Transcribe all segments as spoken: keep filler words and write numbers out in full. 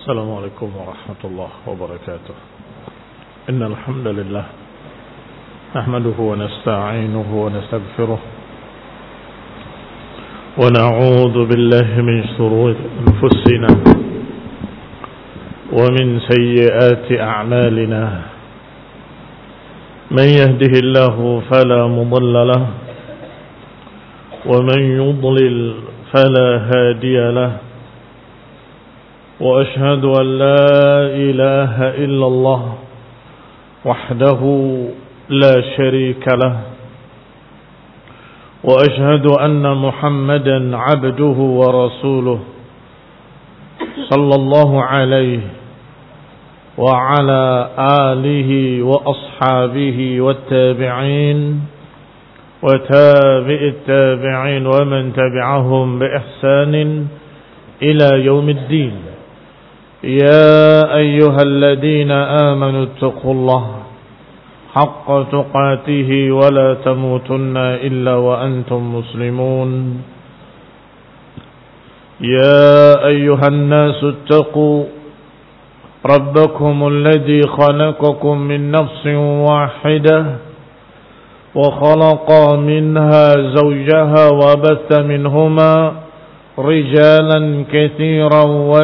السلام عليكم ورحمة الله وبركاته. إن الحمد لله نحمده ونستعينه ونستغفره ونعوذ بالله من شرور أنفسنا ومن سيئات أعمالنا. من يهده الله فلا مضل له ومن يضلل فلا هادي له. وأشهد أن لا إله إلا الله وحده لا شريك له. وأشهد أن محمدا عبده ورسوله صلى الله عليه وعلى آله وأصحابه والتابعين وتابع التابعين ومن تبعهم بإحسان إلى يوم الدين. يا أيها الذين آمنوا اتقوا الله حق تقاته ولا تموتن إلا وأنتم مسلمون. يا أيها الناس اتقوا ربكم الذي خلقكم من نفس واحدة وخلق منها زوجها وبث منهما رجالا كثيرا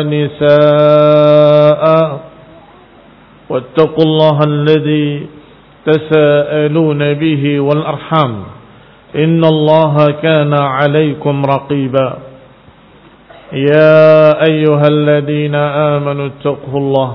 ونساء واتقوا الله الذي تساءلون به والأرحام إن الله كان عليكم رقيبا. يا أيها الذين آمنوا اتقوا الله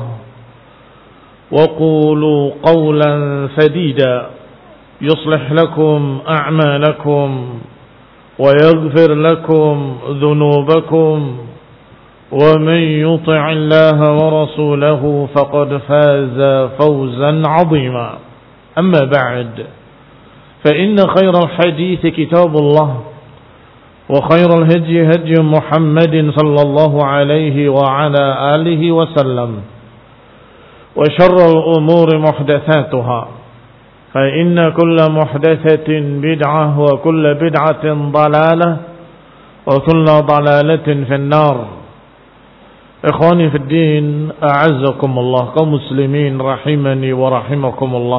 وقولوا قولا سديدا يصلح لكم أعمالكم ويغفر لكم ذنوبكم ومن يطع الله ورسوله فقد فاز فوزا عظيما. أما بعد فإن خير الحديث كتاب الله وخير الهدي هدي محمد صلى الله عليه وعلى آله وسلم وشر الأمور محدثاتها فإن كل محدثة بدعة وكل بدعة ضلالة وكل ضلالة في النار. إخواني في الدين أعزكم الله kaum muslimin rahimani wa rahimakumullah.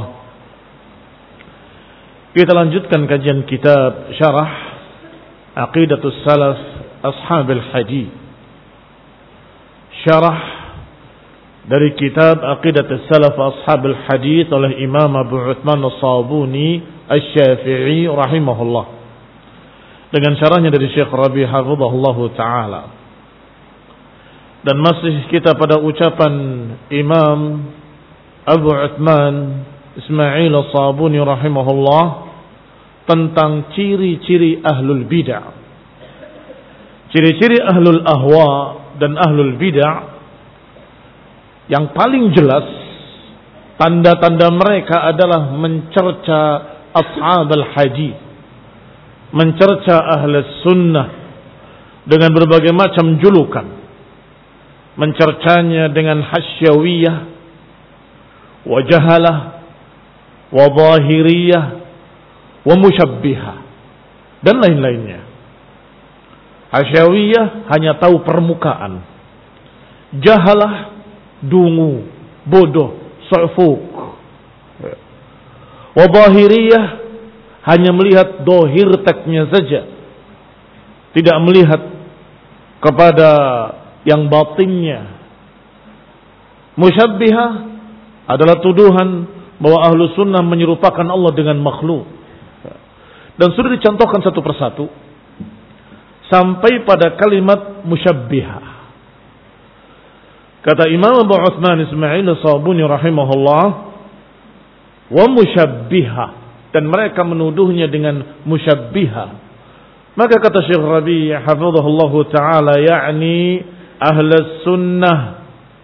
Kita lanjutkan kajian kitab Syarah Aqidatus Salaf Ashabil Hadith. Syarah dari kitab Aqidatus Salaf Ashabil Hadith oleh Imam Abu Uthman As-Sabuni Asy-Syafi'i rahimahullah, dengan syarahnya dari Syekh Rabi hafizahullahu taala. Dan masih kita pada ucapan Imam Abu Uthman Ismail As-Sabuni rahimahullah tentang ciri-ciri ahlul bid'ah. Ciri-ciri ahlul ahwa dan ahlul bid'ah yang paling jelas, tanda-tanda mereka adalah mencerca ashabul hadis, mencerca ahlus sunnah dengan berbagai macam julukan, mencercanya dengan hasyawiyah, wa jahalah, wa zahiriyah, wa musyabbihah, dan lain-lainnya. Hasyawiyah hanya tahu permukaan, jahalah dungu, bodoh, su'fuk. Wa zahiriyah hanya melihat dohir teknya saja, tidak melihat kepada yang batinnya. Musyabbihah adalah tuduhan bahwa ahlu sunnah menyerupakan Allah dengan makhluk. Dan sudah dicontohkan satu persatu sampai pada kalimat musyabbihah. Kata Imam Abu Uthman Ismail As-Sabuni rahimahullah, wa musyabbihah, dan mereka menuduhnya dengan musyabbihah. Maka kata Syekh Rabi hafizahullahu taala, yakni ahlus sunnah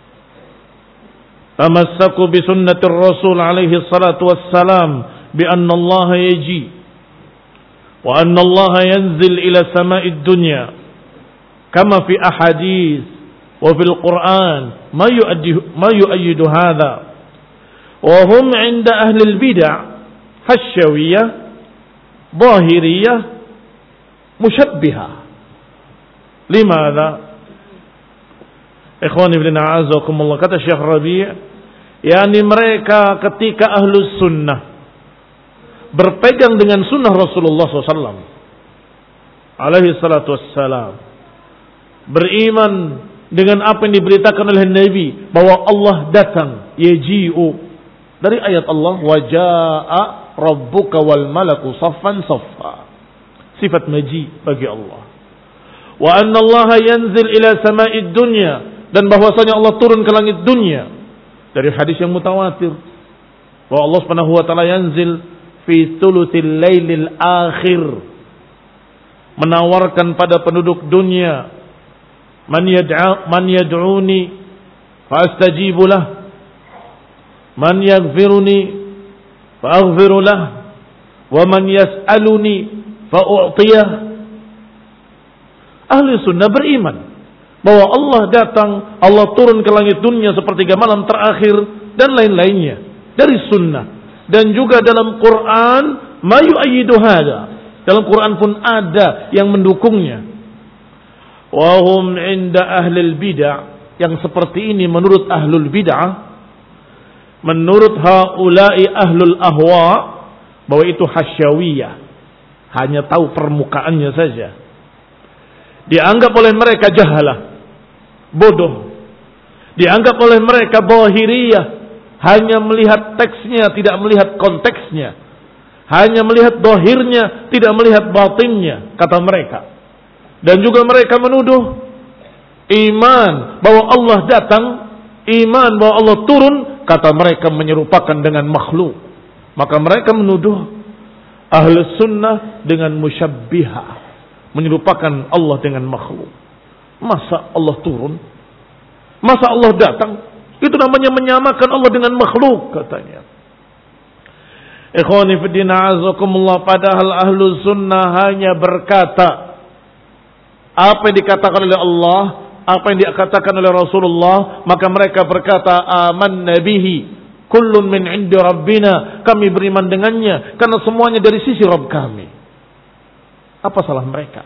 tamassaku bi sunnatir Rasul alaihi salatu wassalam bi anna Allah yaji wa anna Allah yanzil ila sama'id dunya kama fi ahadits وفي القرآن ما يؤدي ما يؤيد هذا وهم عند أهل البدع حشوية ظاهرية مشبهة. لماذا؟ Ikhwani fillah a'azakumullah, kata Syekh Rabi', yakni mereka ketika ahlus sunnah berpegang dengan sunnah Rasulullah shallallahu alaihi wasallam alaihi salatu wassalam, beriman dengan apa yang diberitakan oleh Nabi bahwa Allah datang, yaji'u, dari ayat Allah, wa jaa'a rabbuka wal malaku saffan saffa, sifat maji bagi Allah. Wa anna Allah yanzil ila sama'id dunya, dan bahwasanya Allah turun ke langit dunia, dari hadis yang mutawatir bahwa Allah Subhanahu wa taala yanzil fi thuluthil lailil akhir, menawarkan pada penduduk dunia, man yad'a man yad'uni fa astajibu lah, man yaghfiruni fa aghfiru lah, wa man yas'aluni fa u'tiyah. Ahli sunnah beriman bahwa Allah datang, Allah turun ke langit dunia sepertiga malam terakhir dan lain-lainnya dari sunnah. Dan juga dalam Quran ma yu'ayyidu hada, dalam Quran pun ada yang mendukungnya. Wa hum 'inda ahlil bid'ah, yang seperti ini menurut ahlul bid'ah, menurut haula'i ahlul ahwa, bahwa itu hasyawiyah, hanya tahu permukaannya saja. Dianggap oleh mereka jahalah, bodoh. Dianggap oleh mereka zahiriyah, hanya melihat teksnya, tidak melihat konteksnya. Hanya melihat zahirnya, tidak melihat batinnya, kata mereka. Dan juga mereka menuduh iman bahwa Allah datang, iman bahwa Allah turun, kata mereka menyerupakan dengan makhluk. Maka mereka menuduh ahli sunnah dengan musyabbihah, menyerupakan Allah dengan makhluk. Masa Allah turun? Masa Allah datang? Itu namanya menyamakan Allah dengan makhluk, katanya. Ikhwani fiddin a'azakumullah, padahal ahlu sunnah hanya berkata apa yang dikatakan oleh Allah, apa yang dikatakan oleh Rasulullah, maka mereka berkata amanna bihi kullun min 'indi rabbina, kami beriman dengannya karena semuanya dari sisi Rabb kami. Apa salah mereka?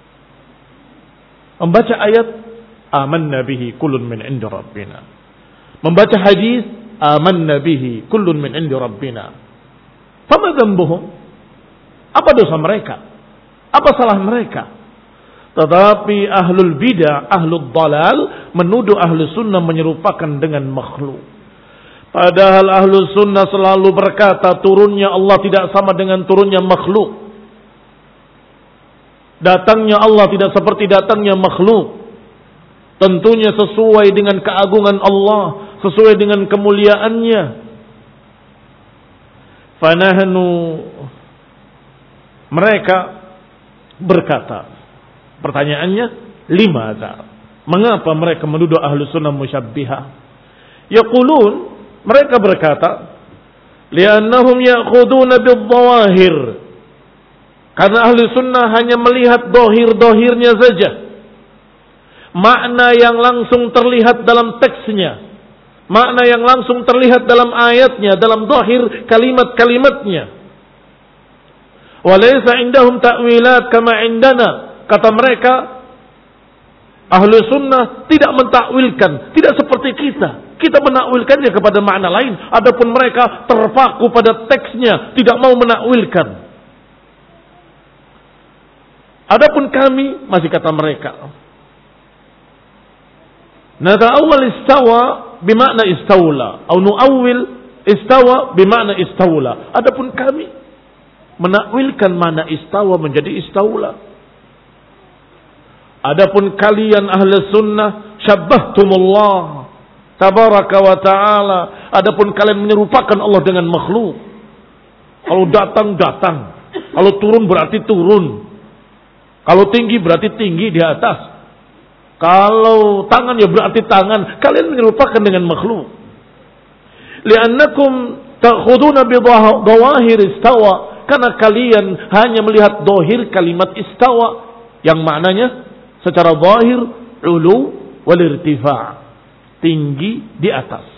Membaca ayat amanna bihi kullun min 'indi rabbina, membaca hadis amanna bihi kullun min 'indi rabbina. Fama dzambuhum? Apa dosa mereka? Apa salah mereka? Tetapi ahlul bidah, ahlul dalal menuduh ahlu sunnah menyerupakan dengan makhluk. Padahal ahlu sunnah selalu berkata turunnya Allah tidak sama dengan turunnya makhluk. Datangnya Allah tidak seperti datangnya makhluk. Tentunya sesuai dengan keagungan Allah, sesuai dengan kemuliaannya. Fanahnu, mereka berkata, pertanyaannya, limadza? Mengapa mereka menuduh ahlu sunnah musyabbihah? Yaqulun, mereka berkata, li'annahum ya'khuduna bidh-dhawahir, karena ahlu sunnah hanya melihat dohir-dohirnya saja, makna yang langsung terlihat dalam teksnya, makna yang langsung terlihat dalam ayatnya, dalam zahir kalimat-kalimatnya. Walaysa indahum ta'wilat kama indana, kata mereka, ahlu sunnah tidak mentakwilkan, tidak seperti kita. Kita menakwilkannya kepada makna lain. Adapun mereka terpaku pada teksnya, tidak mau menakwilkan. Adapun kami, masih kata mereka, nata'awwal istawa bimakna istawla, atau nu'awwil istawa bimakna istawla. Adapun kami menakwilkan makna istawa menjadi istawla. Adapun kalian ahli sunnah syabbahtumullah tabaraka wa ta'ala, adapun kalian menyerupakan Allah dengan makhluk. Kalau datang datang, kalau turun berarti turun, kalau tinggi berarti tinggi di atas, kalau tangan ya berarti tangan. Kalian menyerupakan dengan makhluk. Li'annakum ta'khuduna bi dhawahir istawa, karena kalian hanya melihat dohir kalimat istawa yang maknanya secara zahir ulu wal irtifa', tinggi di atas.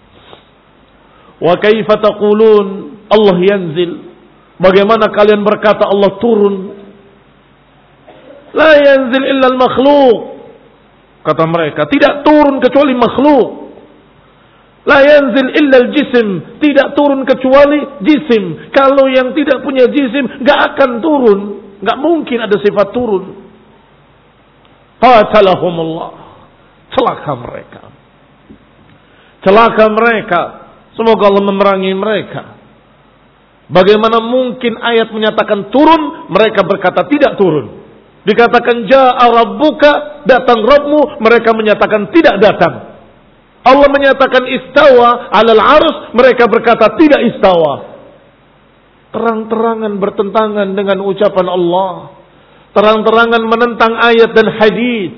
Wa kaifa taqulun Allah yanzil? Bagaimana kalian berkata Allah turun? La yanzil illa al-makhluq. kata mereka, tidak turun kecuali makhluk. La yanzil illa al-jism, tidak turun kecuali jisim. Kalau yang tidak punya jisim enggak akan turun, enggak mungkin ada sifat turun. Qatalahumullah. Celaka mereka. Celaka mereka. Semoga Allah memerangi mereka. Bagaimana mungkin ayat menyatakan turun, mereka berkata tidak turun. Dikatakan ja'a rabbuka, datang Rabbmu, mereka menyatakan tidak datang. Allah menyatakan istawa alal arus, mereka berkata tidak istawa. Terang-terangan bertentangan dengan ucapan Allah. Terang-terangan menentang ayat dan hadis.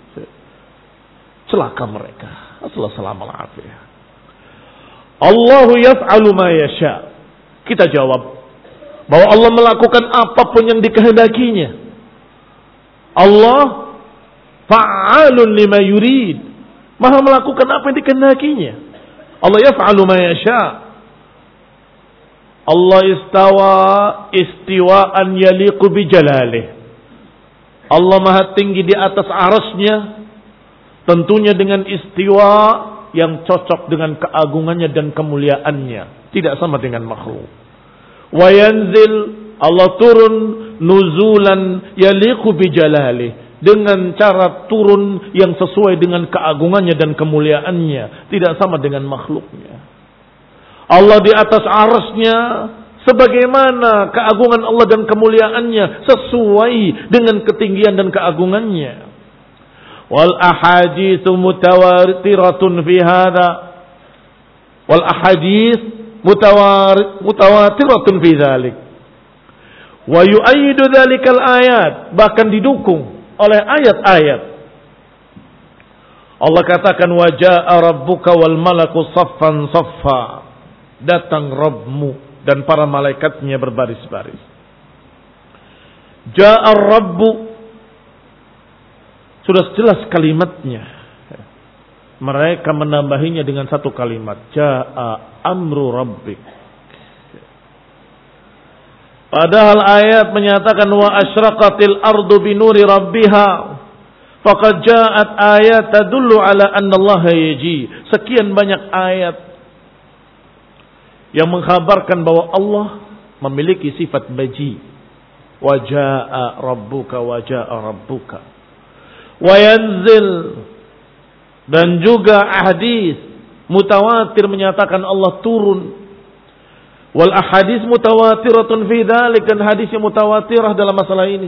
Celaka mereka. Assalamualaikum warahmatullahi wabarakatuh. Allahu yaf'alu ma yasha. Kita jawab bahwa Allah melakukan apapun yang dikehendakinya. Allah fa'alun lima yurid. Maha melakukan apa yang dikehendakinya. Allah yaf'alu ma yasha. Allah istawa istiwaan yaliqu bi jalalih. Allah maha tinggi di atas arasnya, tentunya dengan istiwa yang cocok dengan keagungannya dan kemuliaannya, tidak sama dengan makhluk. Wa yanzil, Allah turun nuzulan yaliqu bi jalalih, dengan cara turun yang sesuai dengan keagungannya dan kemuliaannya, tidak sama dengan makhluknya. Allah di atas arasnya, sebagaimana keagungan Allah dan kemuliaannya sesuai dengan ketinggian dan keagungannya. Wal ahaditsu mutawatiratun fi hadza. Wal ahadits mutawatiratun fi dzalik. Wa yu'ayyidu dzalikal ayat, bahkan didukung oleh ayat-ayat. Allah katakan waja'a rabbuka wal malaku saffan saffa. Datang Rabbmu dan para malaikatnya berbaris-baris. Ja'a Rabbu, sudah jelas kalimatnya. Mereka menambahinya dengan satu kalimat, Ja'a amru rabbik. Padahal ayat menyatakan wa asyraqatil ardu binuri rabbiha. Faqad ja'at ayat tadullu ala anna Allah yaji. Sekian banyak ayat yang mengkhabarkan bahwa Allah memiliki sifat maji. Wa ja'a rabbuka wa ja'a rabbuka. Wa yanzil, dan juga hadis mutawatir menyatakan Allah turun. Wal ahadits mutawatiratun fi dzalik, dan hadis yang mutawatirah dalam masalah ini.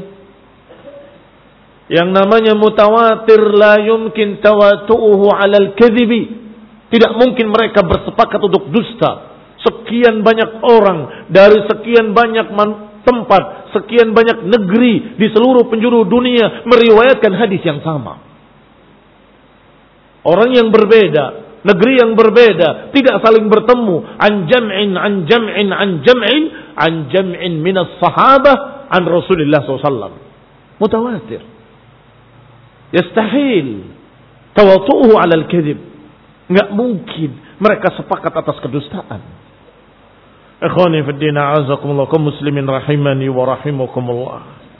Yang namanya mutawatir la yumkin tawatu'uhu 'alal kadhibi. Tidak mungkin mereka bersepakat untuk dusta. Sekian banyak orang dari sekian banyak tempat, sekian banyak negeri di seluruh penjuru dunia meriwayatkan hadis yang sama. Orang yang berbeda, negeri yang berbeda, tidak saling bertemu. An jam'in, an jam'in, an jam'in, an jam'in minas sahabah, an Rasulullah sallallahu alaihi wasallam. Mutawatir. Yastahil tawatu'uhu 'alal kadhib. Enggak mungkin mereka sepakat atas kedustaan. Ikhwani fi din, a'azakumullah, kaum muslimin rahimani wa rahimakumullah.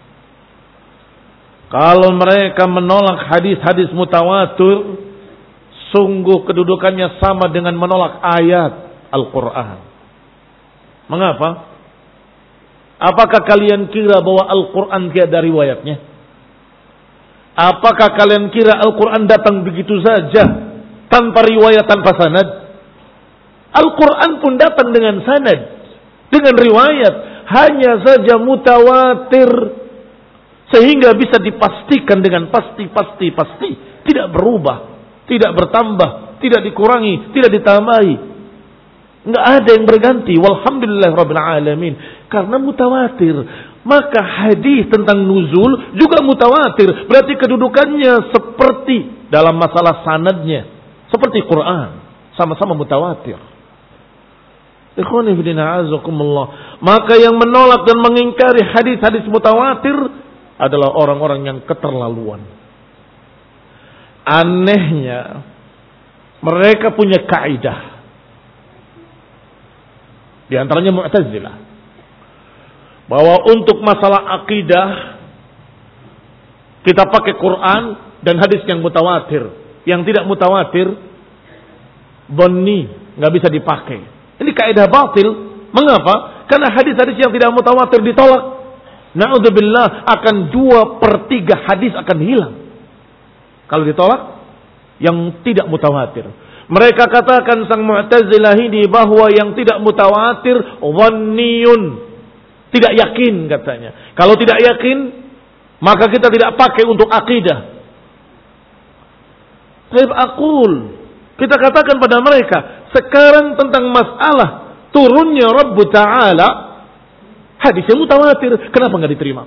Kalau mereka menolak hadis-hadis mutawatir, sungguh kedudukannya sama dengan menolak ayat Al-Quran. Mengapa? Apakah kalian kira bahwa Al-Quran tidak ada riwayatnya? Apakah kalian kira Al-Quran datang begitu saja tanpa riwayat, tanpa sanad? Al-Quran pun datang dengan sanad, dengan riwayat, hanya saja mutawatir, sehingga bisa dipastikan dengan pasti-pasti pasti, tidak berubah, tidak bertambah, tidak dikurangi, tidak ditambahi. Enggak ada yang berganti. Walhamdulillah rabbil alamin. Karena mutawatir. Maka hadis tentang nuzul juga mutawatir. Berarti kedudukannya seperti dalam masalah sanadnya, seperti Quran, sama-sama mutawatir. Ikhwani fillah azakumullah. Maka yang menolak dan mengingkari hadis-hadis mutawatir adalah orang-orang yang keterlaluan. Anehnya, mereka punya kaidah. Di antaranya Mu'tazilah, bahwa untuk masalah akidah kita pakai Quran dan hadis yang mutawatir. Yang tidak mutawatir, dhanni, nggak bisa dipakai. Ini kaidah batil. Mengapa? Karena hadis-hadis yang tidak mutawatir ditolak. Na'udzubillah, akan dua per tiga hadis akan hilang kalau ditolak yang tidak mutawatir. Mereka katakan sang Mu'tazilah ini bahwa yang tidak mutawatir dhanniyun, tidak yakin katanya. Kalau tidak yakin, maka kita tidak pakai untuk akidah. Saya aqul, kita katakan pada mereka, sekarang tentang masalah turunnya Rabb Ta'ala, hadisnya mutawatir, kenapa enggak diterima?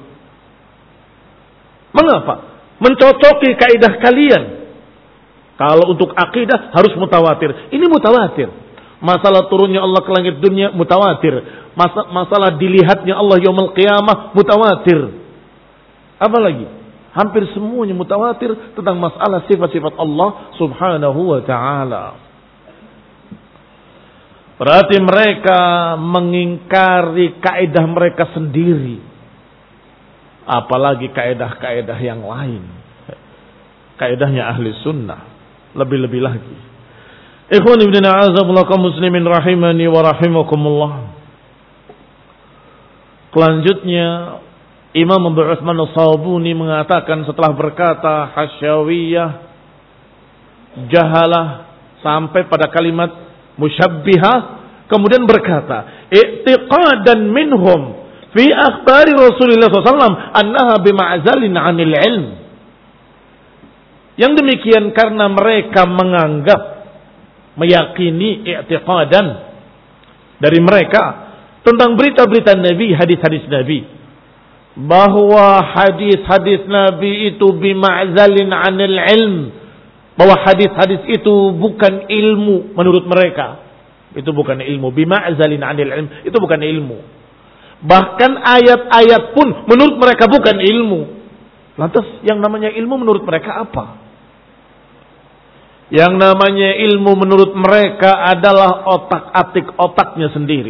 Mengapa? Mencocoki kaidah kalian. Kalau untuk akidah harus mutawatir. Ini mutawatir. Masalah turunnya Allah ke langit dunia mutawatir. Mas- masalah dilihatnya Allah yaumul qiyamah mutawatir. Apa lagi? Hampir semuanya mutawatir tentang masalah sifat-sifat Allah Subhanahu wa ta'ala. Berarti mereka mengingkari kaidah mereka sendiri. Apalagi kaidah-kaidah yang lain. Kaidahnya ahli sunnah. Lebih-lebih lagi. Ikhwan ibn a'azamullahi kaum muslimin rahimani wa rahimakumullah. Selanjutnya Imam Abu Utsman As-Sabuni mengatakan setelah berkata hasyawiyah, jahalah, sampai pada kalimat musyabbihah, kemudian berkata i'tiqadan minhum fi akhbari Rasulullah sallallahu alaihi wasallam annaha bima'zalin 'anil ilm. Yang demikian karena mereka menganggap, meyakini i'tiqadan dari mereka tentang berita-berita Nabi, hadis-hadis Nabi, bahwa hadis-hadis Nabi itu bima'zalin 'anil ilm, bahwa hadis-hadis itu bukan ilmu menurut mereka. Itu bukan ilmu, bima'zalin 'anil ilm, itu bukan ilmu. Bahkan ayat-ayat pun menurut mereka bukan ilmu. Lantas yang namanya ilmu menurut mereka apa? Yang namanya ilmu menurut mereka adalah otak-atik otaknya sendiri,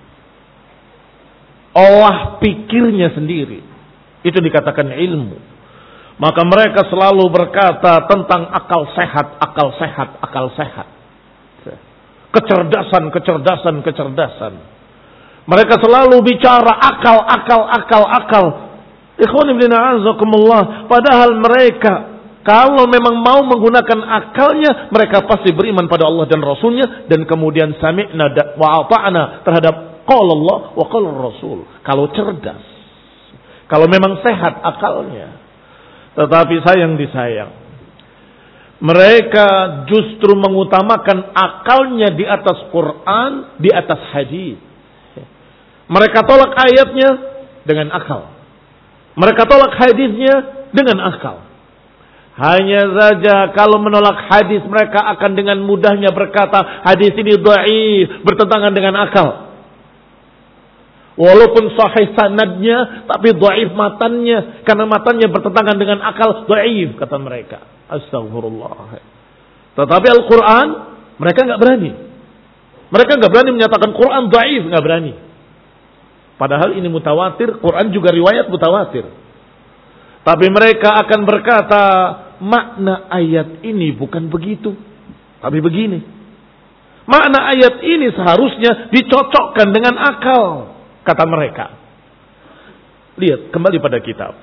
olah pikirnya sendiri. Itu dikatakan ilmu. Maka mereka selalu berkata tentang akal sehat, akal sehat, akal sehat. Kecerdasan, kecerdasan, kecerdasan. Mereka selalu bicara akal, akal, akal, akal. Ikhwan ibn a'azakumullah. Padahal mereka, kalau memang mau menggunakan akalnya, mereka pasti beriman pada Allah dan Rasulnya, dan kemudian sami'na wa ata'na terhadap qala Allah wa qala Rasul. Kalau cerdas, kalau memang sehat akalnya. Tetapi sayang disayang, mereka justru mengutamakan akalnya di atas Quran, di atas hadis. Mereka tolak ayatnya dengan akal, mereka tolak hadisnya dengan akal. Hanya saja kalau menolak hadis, mereka akan dengan mudahnya berkata hadis ini dhaif, bertentangan dengan akal. Walaupun sahih sanadnya, tapi dhaif matannya, karena matannya bertentangan dengan akal, dhaif kata mereka. Astagfirullah. Tetapi Al-Quran mereka nggak berani. Mereka nggak berani menyatakan Quran dhaif, nggak berani. Padahal ini mutawatir, Quran juga riwayat mutawatir. Tapi mereka akan berkata, makna ayat ini bukan begitu, tapi begini. Makna ayat ini seharusnya dicocokkan dengan akal, kata mereka. Lihat kembali pada kitab.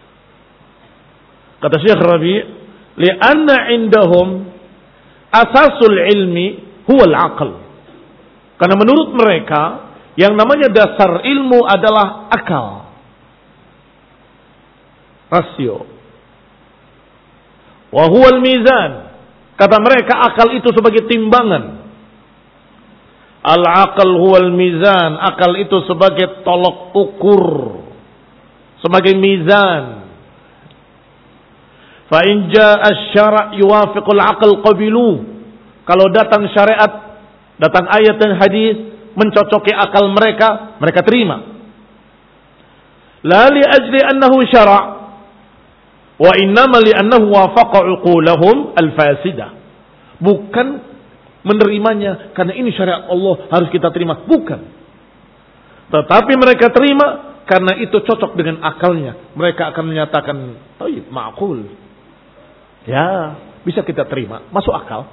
Kata Syekh Rabi, li'anna indahum asasul ilmi huwal aql. Karena menurut mereka yang namanya dasar ilmu adalah akal, rasio. Wa huwal mizan. Kata mereka akal itu sebagai timbangan. Al-aqal huwal mizan. Akal itu sebagai tolok ukur, sebagai mizan. Fa in jaa asy-syara' yuwafiqul aqal qabilu. Kalau datang syariat, datang ayat dan hadis mencocoki akal mereka, mereka terima. La li ajli annahu syara', wa innama li annahu wafaqa uqulahum al-fasidah. Bukan menerimanya karena ini syariat Allah harus kita terima, bukan. Tetapi mereka terima karena itu cocok dengan akalnya. Mereka akan menyatakan, "Thayyib, ma'qul." Ya, bisa kita terima, masuk akal.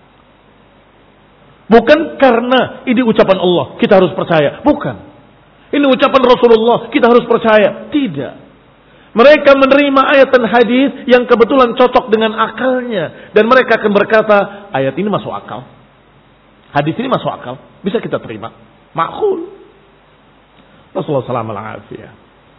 Bukan karena ini ucapan Allah, kita harus percaya. Bukan. Ini ucapan Rasulullah, kita harus percaya. Tidak. Mereka menerima ayat dan hadis yang kebetulan cocok dengan akalnya. Dan mereka akan berkata, ayat ini masuk akal. Hadis ini masuk akal. Bisa kita terima. Ma'khul. Rasulullah sallallahu alaihi wasallam.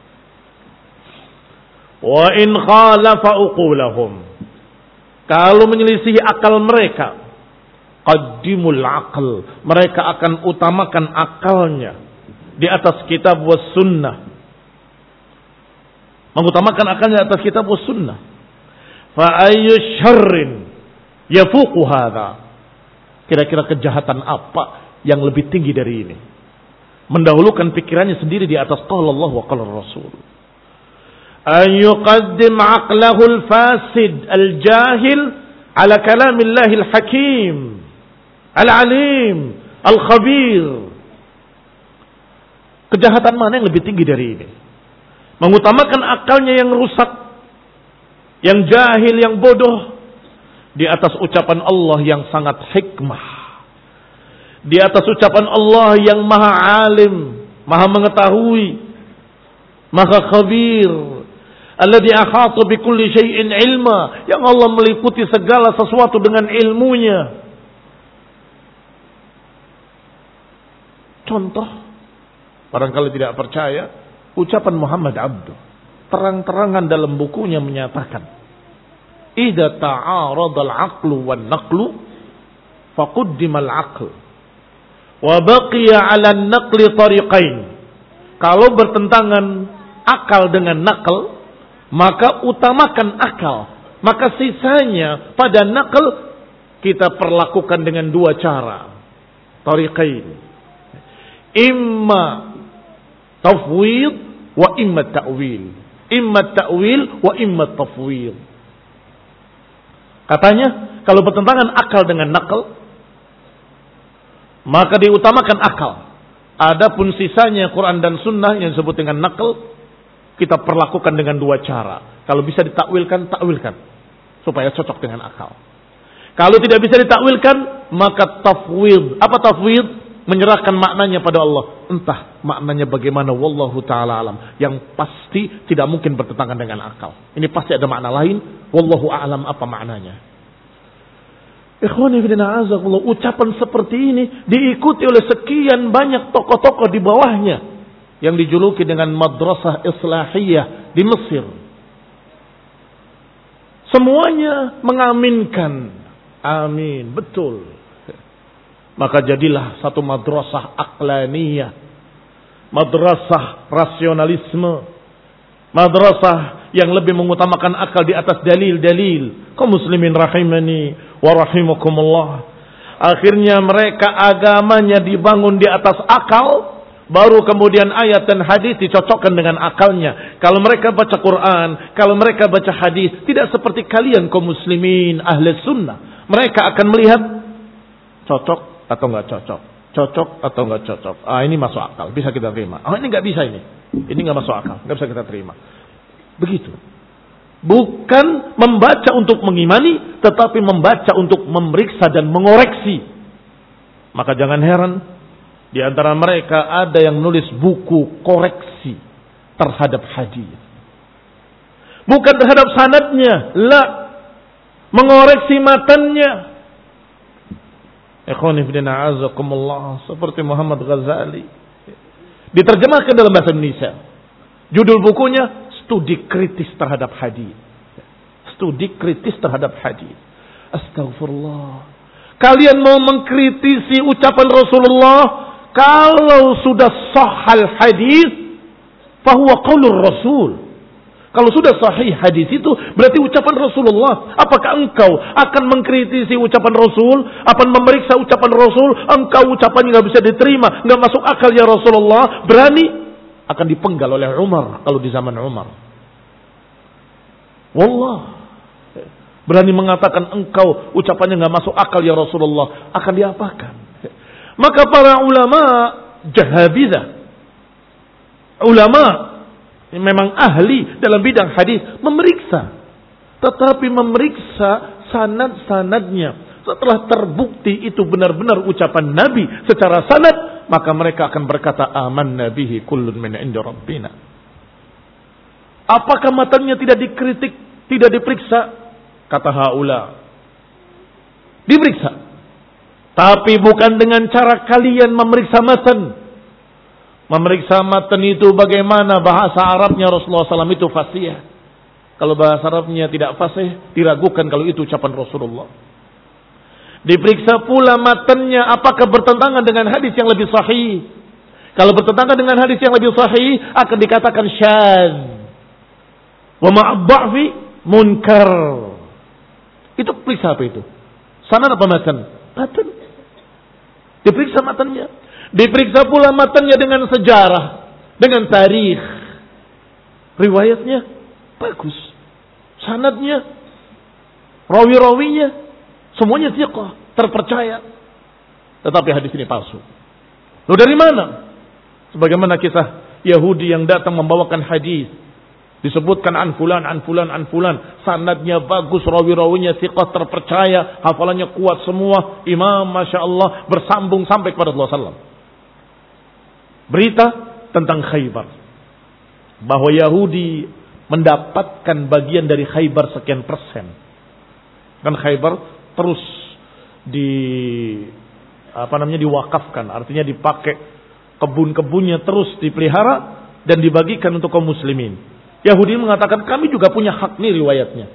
Wa in khalafa uqulahum. Kalau menyelisihi akal mereka, qaddimul aql, mereka akan utamakan akalnya di atas kitab was sunnah. Mengutamakan akalnya di atas kitab was sunnah. Fa ayyu syarrin yafuqu hadza? Kira-kira kejahatan apa yang lebih tinggi dari ini? Mendahulukan pikirannya sendiri di atas qala Allah wa qala Rasul. An yuqaddim aqlahu al-fasid al-jahil ala kalamillahil hakim al-alim, al-khabir. Kejahatan mana yang lebih tinggi dari ini? Mengutamakan akalnya yang rusak, yang jahil, yang bodoh, di atas ucapan Allah yang sangat hikmah, di atas ucapan Allah yang maha alim, maha mengetahui, maha khabir, alladzi ahata bikulli syai'in ilma, yang Allah meliputi segala sesuatu dengan ilmunya. Contoh, barangkali tidak percaya, ucapan Muhammad Abduh terang-terangan dalam bukunya menyatakan, idza ta'arada al-'aqlu wan-naqlu faqaddima al-'aql wa baqiya 'ala an-naqli tariqain. Kalau bertentangan akal dengan nakal, maka utamakan akal, maka sisanya pada nakal kita perlakukan dengan dua cara, tariqain. Imma tafwid wa imma ta'wil. Imma ta'wil wa imma tafwid. Katanya, kalau bertentangan akal dengan nakal, maka diutamakan akal. Adapun sisanya Quran dan Sunnah yang disebut dengan nakal, kita perlakukan dengan dua cara. Kalau bisa ditakwilkan, takwilkan, supaya cocok dengan akal. Kalau tidak bisa ditakwilkan, maka tafwid. Apa tafwid? Menyerahkan maknanya pada Allah. Entah maknanya bagaimana, wallahu ta'ala alam. Yang pasti tidak mungkin bertentangan dengan akal. Ini pasti ada makna lain, wallahu a'lam apa maknanya. Ikhwani fillah, azakumullah, ucapan seperti ini diikuti oleh sekian banyak tokoh-tokoh di bawahnya yang dijuluki dengan madrasah islahiyah di Mesir. Semuanya mengaminkan. Amin, betul. Maka jadilah satu madrasah aqlaniyah, madrasah rasionalisme, madrasah yang lebih mengutamakan akal di atas dalil-dalil. Kaum muslimin rahimani wa rahimakumullah. Akhirnya mereka agamanya dibangun di atas akal, baru kemudian ayat dan hadis dicocokkan dengan akalnya. Kalau mereka baca Quran, kalau mereka baca hadis, tidak seperti kalian kaum muslimin ahli sunnah. Mereka akan melihat cocok atau enggak cocok, cocok atau enggak cocok. Ah, ini masuk akal, bisa kita terima. Ah, ini enggak bisa ini. Ini enggak masuk akal, enggak bisa kita terima. Begitu. Bukan membaca untuk mengimani, tetapi membaca untuk memeriksa dan mengoreksi. Maka jangan heran, di antara mereka ada yang menulis buku koreksi terhadap hadis. Bukan terhadap sanadnya, la, mengoreksi matannya. Ikhwani fillah azakumullah, seperti Muhammad Ghazali. Diterjemahkan dalam bahasa Indonesia. Judul bukunya Studi Kritis Terhadap Hadis. Studi Kritis Terhadap Hadis. Astagfirullah. Kalian mau mengkritisi ucapan Rasulullah, kalau sudah sahal hadis, fahuwa qaulur Rasul. Kalau sudah sahih hadis itu berarti ucapan Rasulullah. Apakah engkau akan mengkritisi ucapan Rasul, akan memeriksa ucapan Rasul? Engkau ucapannya nggak bisa diterima, nggak masuk akal ya Rasulullah. Berani akan dipenggal oleh Umar kalau di zaman Umar. Wallah, berani mengatakan engkau ucapannya nggak masuk akal ya Rasulullah, akan diapakan? Maka para ulama jahabidah, ulama memang ahli dalam bidang hadis, memeriksa tetapi memeriksa sanad-sanadnya. Setelah terbukti itu benar-benar ucapan Nabi secara sanad, maka mereka akan berkata, amanna bihi kullun min indi rabbina. Apakah matanya tidak dikritik, tidak diperiksa? Kata haula, diperiksa. Tapi bukan dengan cara kalian memeriksa matan. Memeriksa matan itu bagaimana bahasa Arabnya Rasulullah shallallahu alaihi wasallam itu fasih. Kalau bahasa Arabnya tidak fasih, diragukan kalau itu ucapan Rasulullah. Diperiksa pula matannya apakah bertentangan dengan hadis yang lebih sahih. Kalau bertentangan dengan hadis yang lebih sahih, akan dikatakan syadz. Wa ma'ad-dha'fi munkar. Itu periksa apa itu? Sanad apa matan? Matan. Diperiksa matannya. Diperiksa pula matannya dengan sejarah, dengan tarikh. Riwayatnya bagus. Sanadnya, rawi-rawinya, semuanya thiqah, terpercaya. Tetapi hadis ini palsu. Lalu dari mana? Sebagaimana kisah Yahudi yang datang membawakan hadis. Disebutkan an fulan, an fulan, an fulan. Sanadnya bagus, rawi-rawinya thiqah, terpercaya. Hafalannya kuat semua. Imam, Masya Allah, bersambung sampai kepada Rasulullah shallallahu alaihi wasallam. Berita tentang Khaybar. Bahwa Yahudi mendapatkan bagian dari Khaybar sekian persen. Kan Khaybar terus di apa namanya diwakafkan, artinya dipakai kebun-kebunnya terus dipelihara dan dibagikan untuk kaum muslimin. Yahudi mengatakan kami juga punya hak nih riwayatnya.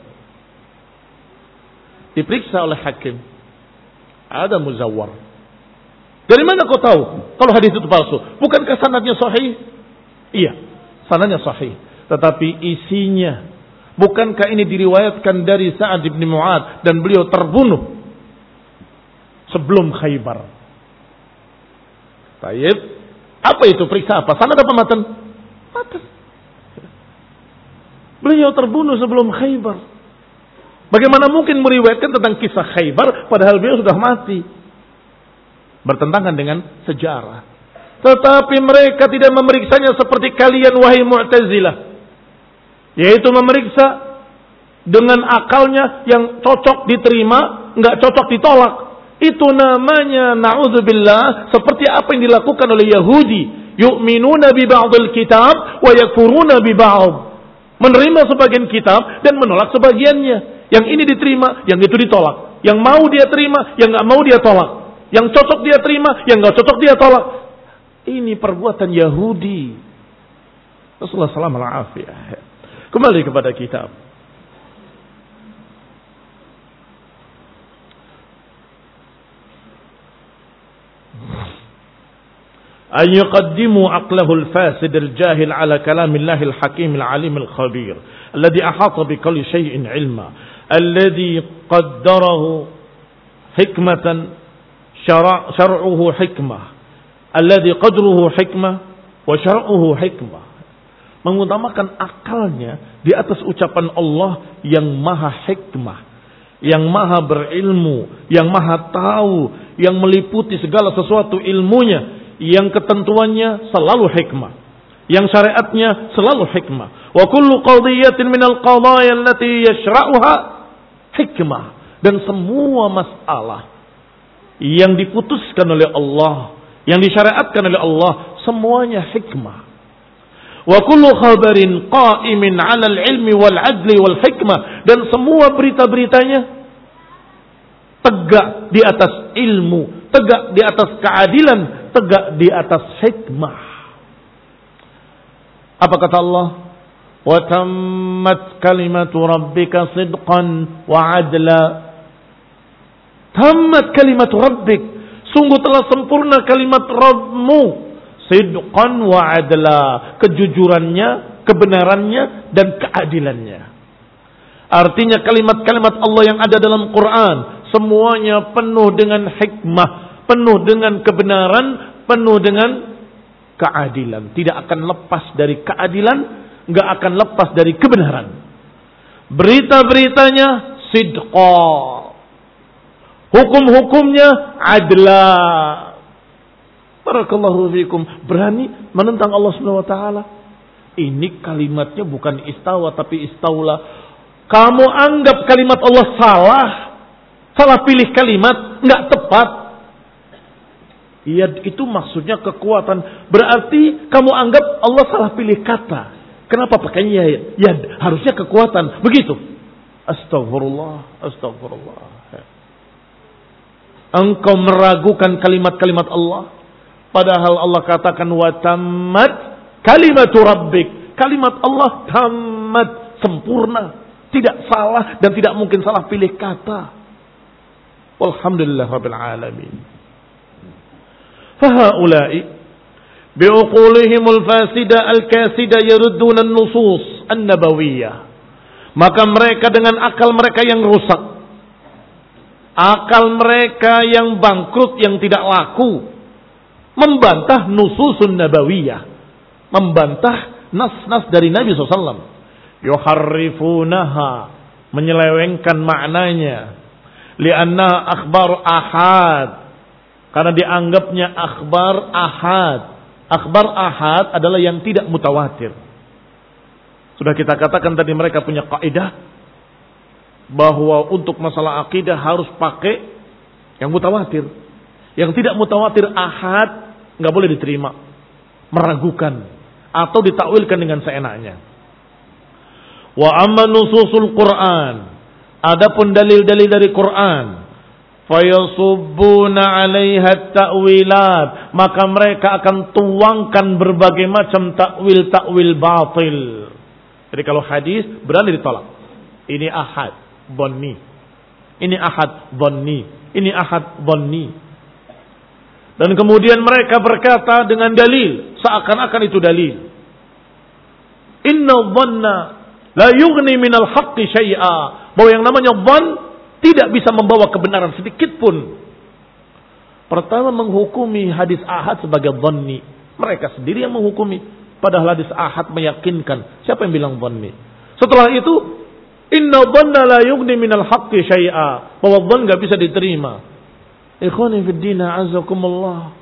Diperiksa oleh hakim. Ada muzawwar. Dari mana kau tahu kalau hadis itu palsu? Bukankah sanadnya sahih? Iya, sanadnya sahih. Tetapi isinya, bukankah ini diriwayatkan dari Sa'ad bin Mu'adz dan beliau terbunuh sebelum Khaybar? Tayyib, apa itu periksa apa? Sanad apa matan? Matan. Beliau terbunuh sebelum Khaybar. Bagaimana mungkin meriwayatkan tentang kisah Khaybar padahal beliau sudah mati? Bertentangan dengan sejarah. Tetapi mereka tidak memeriksanya seperti kalian wahai Mu'tazilah. Yaitu memeriksa dengan akalnya yang cocok diterima, enggak cocok ditolak. Itu namanya na'udzubillah seperti apa yang dilakukan oleh Yahudi. Yu'minuna bi ba'dil kitab wa yakfuruna bi ba'd. Menerima sebagian kitab dan menolak sebagiannya. Yang ini diterima, yang itu ditolak. Yang mau dia terima, yang enggak mau dia tolak. Yang cocok dia terima, yang enggak cocok dia tolak. Ini perbuatan Yahudi. Rasulullah sallallahu alaihi wasallam. Kembali kepada kitab. An yuqaddimu aqlahu al-fasid al-jahil ala kalam Allah al-hakim al-alim al-khabir alladhi ahata bi kulli shay'in ilma alladhi qaddarahu hikmatan syar'uhu hikmah alladhi qadruhu hikmah wa syar'uhu hikmah. Mengutamakan akalnya di atas ucapan Allah yang maha hikmah, yang maha berilmu, yang maha tahu, yang meliputi segala sesuatu ilmunya, yang ketentuannya selalu hikmah, yang syariatnya selalu hikmah. Wa kullu qadiyatin minal qadaya allati yashra'uha hikmah. Dan semua masalah yang diputuskan oleh Allah, yang disyariatkan oleh Allah, semuanya hikmah. Wa kullu khabarin qa'imin 'ala al-'ilmi wal 'adli wal hikmah. Dan semua berita-beritanya tegak di atas ilmu, tegak di atas keadilan, tegak di atas hikmah. Apa kata Allah? Wa tammat kalimatu rabbika sidqan wa 'adla. Tammat kalimatu rabbik. Sungguh telah sempurna kalimat Rabbmu. Sidqan wa 'adla. Kejujurannya, kebenarannya, dan keadilannya. Artinya kalimat-kalimat Allah yang ada dalam Quran semuanya penuh dengan hikmah, penuh dengan kebenaran, penuh dengan keadilan. Tidak akan lepas dari keadilan, enggak akan lepas dari kebenaran. Berita-beritanya sidqa. Hukum-hukumnya adla. Barakallahu fiikum. Berani menentang Allah Subhanahu wa taala. Ini kalimatnya bukan istawa tapi istaula. kamu anggap kalimat Allah salah, salah pilih kalimat, nggak tepat. Iya, itu maksudnya kekuatan. Berarti kamu anggap Allah salah pilih kata. Kenapa pakainya ya? Ya harusnya kekuatan. Begitu. Astagfirullah, astagfirullah. Engkau meragukan kalimat-kalimat Allah. Padahal Allah katakan wa tammat kalimatu rabbik. Kalimat Allah tamat, sempurna, tidak salah dan tidak mungkin salah pilih kata. Walhamdulillah rabbil alamin. Fahaula'i biuqulihimul fasida al-kasida yarudduna an-nusus an-nabawiyyah. Maka mereka dengan akal mereka yang rusak, akal mereka yang bangkrut, yang tidak laku, membantah nususun nabawiyah, membantah nas-nas dari Nabi shallallahu alaihi wasallam. Yuharrifunaha, menyelewengkan maknanya. Lianna akhbar ahad, karena dianggapnya akhbar ahad. Akhbar ahad adalah yang tidak mutawatir. Sudah kita katakan tadi, mereka punya kaidah bahwa untuk masalah akidah harus pakai yang mutawatir. Yang tidak mutawatir ahad nggak boleh diterima, meragukan atau ditakwilkan dengan seenaknya. Wa amma nususul Quran, adapun dalil-dalil dari Quran, fayasubbuna 'alaiha ta'wilat, maka mereka akan tuangkan berbagai macam takwil-takwil batil. Jadi kalau hadis berani ditolak. Ini ahad dhanni. Ini ahad dhanni. Ini ahad dhanni. Dan kemudian mereka berkata dengan dalil, seakan-akan itu dalil. Inna dhanna la yughni minal haqqi syai'a. Bahwa yang namanya dhann tidak bisa membawa kebenaran sedikit pun. Pertama, menghukumi hadis ahad sebagai dhanni. Mereka sendiri yang menghukumi. Padahal hadis ahad meyakinkan. Siapa yang bilang dhanni? Setelah itu, inna dhanna la yughni minal haqqi syai'a. Bahwa dhann enggak bisa diterima. Ikhwani fid din, azakumullah.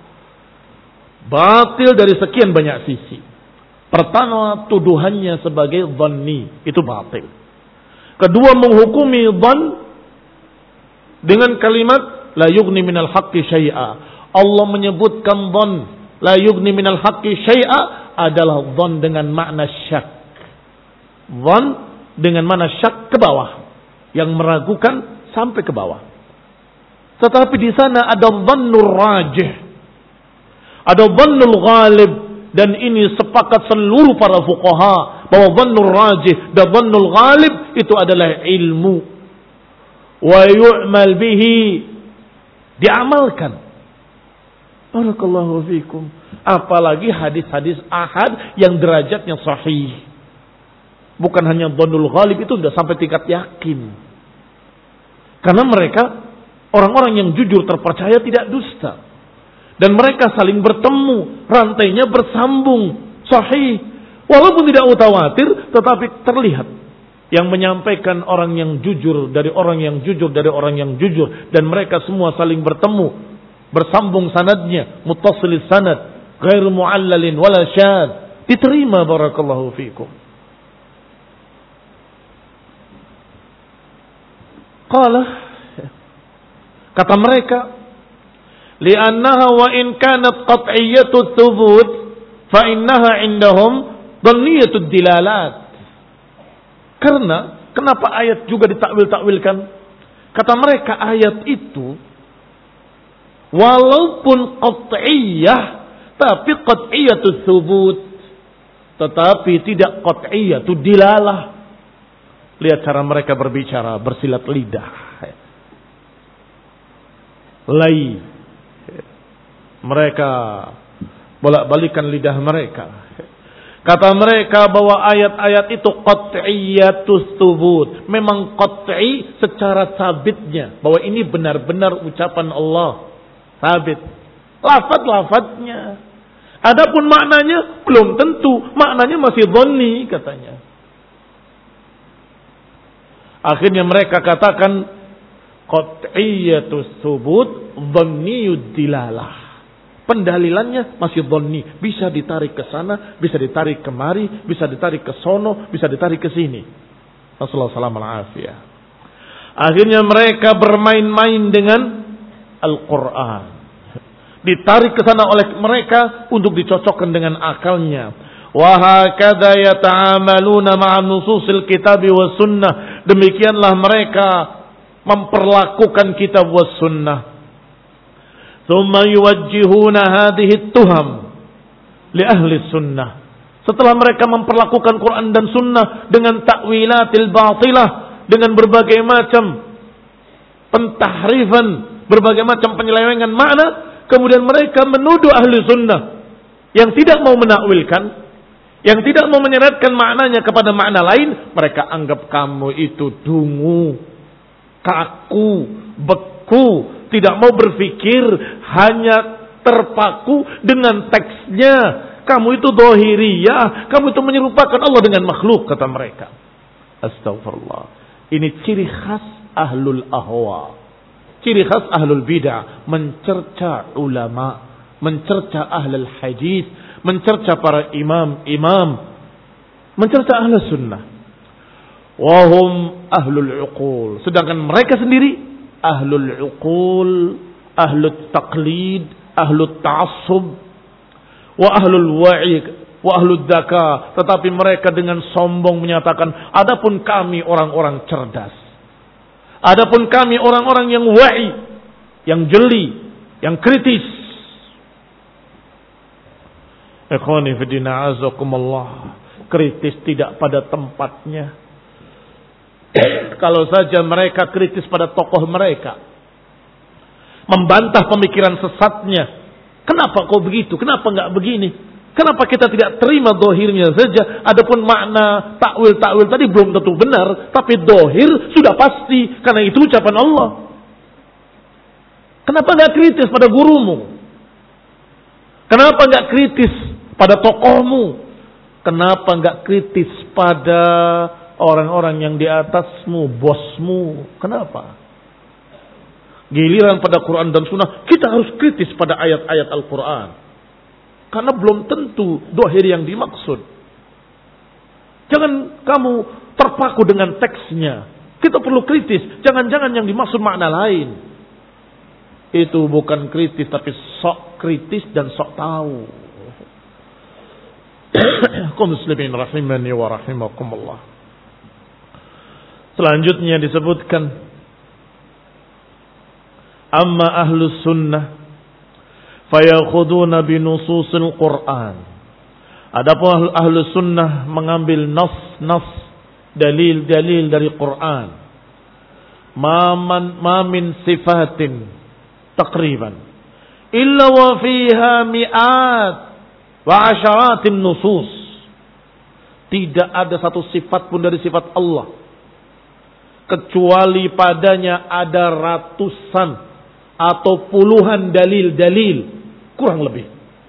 Batil dari sekian banyak sisi. Pertama, tuduhannya sebagai dhanni, itu batil. Kedua, menghukumi dhann dengan kalimat la yughni minal haqqi syai'a. Allah menyebutkan dhann la yughni minal haqqi syai'a adalah dhann dengan makna syak. Dhann dengan makna syak ke bawah, yang meragukan sampai ke bawah. Tetapi di sana ada dhannur rajih, ada dhannul ghalib, dan ini sepakat seluruh para fuqaha bahwa dhannur rajih dan dhannul ghalib itu adalah ilmu. Wa yu'mal bihi, diamalkan. Barakallahu fikum. Apalagi hadis-hadis ahad yang derajatnya sahih. Bukan hanya dhannul ghalib, itu sudah sampai tingkat yakin. Karena mereka orang-orang yang jujur, terpercaya, tidak dusta. Dan mereka saling bertemu, rantainya bersambung, sahih. Walaupun tidak mutawatir, tetapi terlihat. Yang menyampaikan orang yang jujur, dari orang yang jujur, dari orang yang jujur. Dan mereka semua saling bertemu, bersambung sanadnya, muttasil sanad, ghair mu'allalin wala syad. Diterima, barakallahu fikum. Qala, kata mereka, li'annaha wa in kanat qat'iyyatu thubut fa innaha indahum dhanniyatu dilalat. Karena kenapa ayat juga ditakwil-takwilkan? Kata mereka, ayat itu walaupun qat'iyyah, tapi qat'iyyatu thubut, tetapi tidak qat'iyyatu dilalah. Lihat cara mereka berbicara, bersilat lidah. Lai. Mereka bolak-balikan lidah mereka. Kata mereka bahwa ayat-ayat itu qat'iyatus thubut. Memang qat'i secara sabitnya. Bahwa ini benar-benar ucapan Allah. Sabit. Lafaz-lafaznya. Adapun maknanya belum tentu. Maknanya masih dhanni katanya. Akhirnya mereka katakan qat'iyatus thubut dhanniyud dilalah. Pendalilannya masih dhanni, bisa ditarik ke sana, bisa ditarik kemari, bisa ditarik ke sono, bisa ditarik ke sini. Rasulullah sallallahu alaihi wasallam. Akhirnya mereka bermain-main dengan Al-Quran. Ditarik ke sana oleh mereka untuk dicocokkan dengan akalnya. Wa hakadha yata'amaluna ma'a nususil kitab was sunnah. Demikianlah mereka memperlakukan kitab was sunnah. Thumma yuwajjihuna hadhihi tuham li ahli sunnah. Setelah mereka memperlakukan Quran dan sunnah dengan takwilatil batilah, dengan berbagai macam pentahrifan, berbagai macam penyelewengan makna, kemudian mereka menuduh ahli sunnah yang tidak mau menakwilkan, yang tidak mau menyeratkan maknanya kepada makna lain. Mereka anggap kamu itu dungu, kaku, beku, tidak mau berpikir, hanya terpaku dengan teksnya. Kamu itu dohiriyah, kamu itu menyerupakan Allah dengan makhluk, kata mereka. Astagfirullah. Ini ciri khas ahlul ahwa, ciri khas ahlul bid'ah, mencerca ulama, mencerca ahlul hadis, mencerca para imam-imam, mencerca ahlus sunnah. Wahum ahlul uqul, sedangkan mereka sendiri ahlul uqul, ahlul taqlid, ahlul ta'assub, wa ahlul wa'i, wa ahlul dzaka. Tetapi mereka dengan sombong menyatakan, adapun kami orang-orang cerdas, adapun kami orang-orang yang wa'i, yang jeli, yang kritis. Ikhwani fi din azakumullah, kritis tidak pada tempatnya. Kalau saja mereka kritis pada tokoh mereka, membantah pemikiran sesatnya, kenapa kau begitu, kenapa enggak begini, kenapa kita tidak terima dohirnya saja. Adapun makna takwil-takwil tadi belum tentu benar, tapi dohir sudah pasti, karena itu ucapan Allah. Kenapa enggak kritis pada gurumu? Kenapa enggak kritis pada tokohmu? Kenapa enggak kritis pada orang-orang yang di atasmu, bosmu? Kenapa? Giliran pada Quran dan Sunnah, kita harus kritis pada ayat-ayat Al-Quran. Karena belum tentu dohir yang dimaksud. Jangan kamu terpaku dengan teksnya. Kita perlu kritis. Jangan-jangan yang dimaksud makna lain. Itu bukan kritis, tapi sok kritis dan sok tahu. Kaum muslimin rahimani wa rahimakumullah. Selanjutnya disebutkan, amma ahlus sunnah fayakhuduna binususil Qur'an. Adapun ahlus sunnah mengambil nas-nas, dalil-dalil dari Quran. Ma man ma min sifatin takriban illa wa fiha mi'at wa asyaratin nusus. Tidak ada satu sifat pun dari sifat Allah kecuali padanya ada ratusan atau puluhan dalil-dalil, kurang lebih.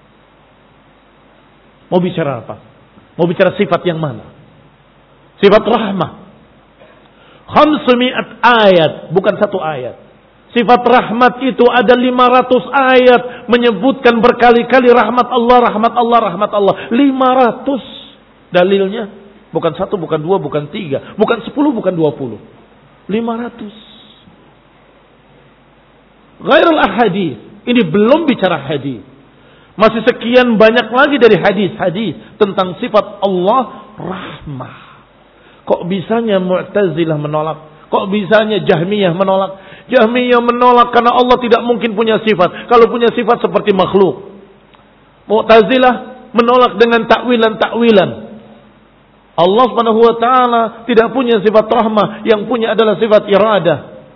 Mau bicara apa? Mau bicara sifat yang mana? Sifat rahmah. Khamsumi'at ayat, bukan satu ayat. Sifat rahmat itu ada lima ratus ayat menyebutkan berkali-kali rahmat Allah, rahmat Allah, rahmat Allah. lima ratus dalilnya. Bukan satu, bukan dua, bukan tiga, bukan sepuluh, bukan dua puluh. lima ratus. Ghairul ahadith. Ini belum bicara hadis. Masih sekian banyak lagi dari hadis-hadis tentang sifat Allah rahmah. Kok bisanya Mu'tazilah menolak? Kok bisanya Jahmiyah menolak? Jahmiyah menolak karena Allah tidak mungkin punya sifat. Kalau punya sifat seperti makhluk. Mu'tazilah menolak dengan takwilan-takwilan. Allah Subhanahu wa taala tidak punya sifat rahmah, yang punya adalah sifat iradah.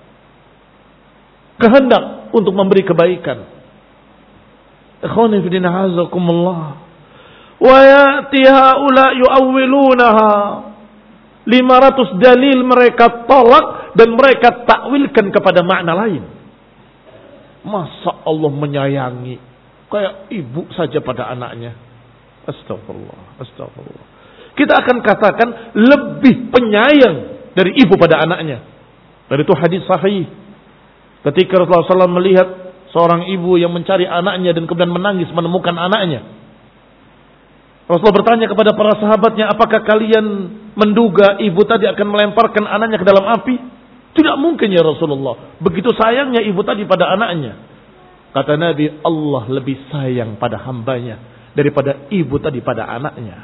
Kehendak untuk memberi kebaikan. Ikhwani fi din azakumullah. Wa ya'ti haula yu'awwilunaha. lima ratus dalil mereka tolak dan mereka takwilkan kepada makna lain. Masa Allah menyayangi kayak ibu saja pada anaknya? Astagfirullah, astagfirullah. Kita akan katakan lebih penyayang dari ibu pada anaknya. Dan itu hadis sahih. Ketika Rasulullah shallallahu alaihi wasallam melihat seorang ibu yang mencari anaknya dan kemudian menangis menemukan anaknya. Rasulullah bertanya kepada para sahabatnya, apakah kalian menduga ibu tadi akan melemparkan anaknya ke dalam api? Tidak mungkin ya Rasulullah. Begitu sayangnya ibu tadi pada anaknya. Kata Nabi, Allah lebih sayang pada hambanya daripada ibu tadi pada anaknya.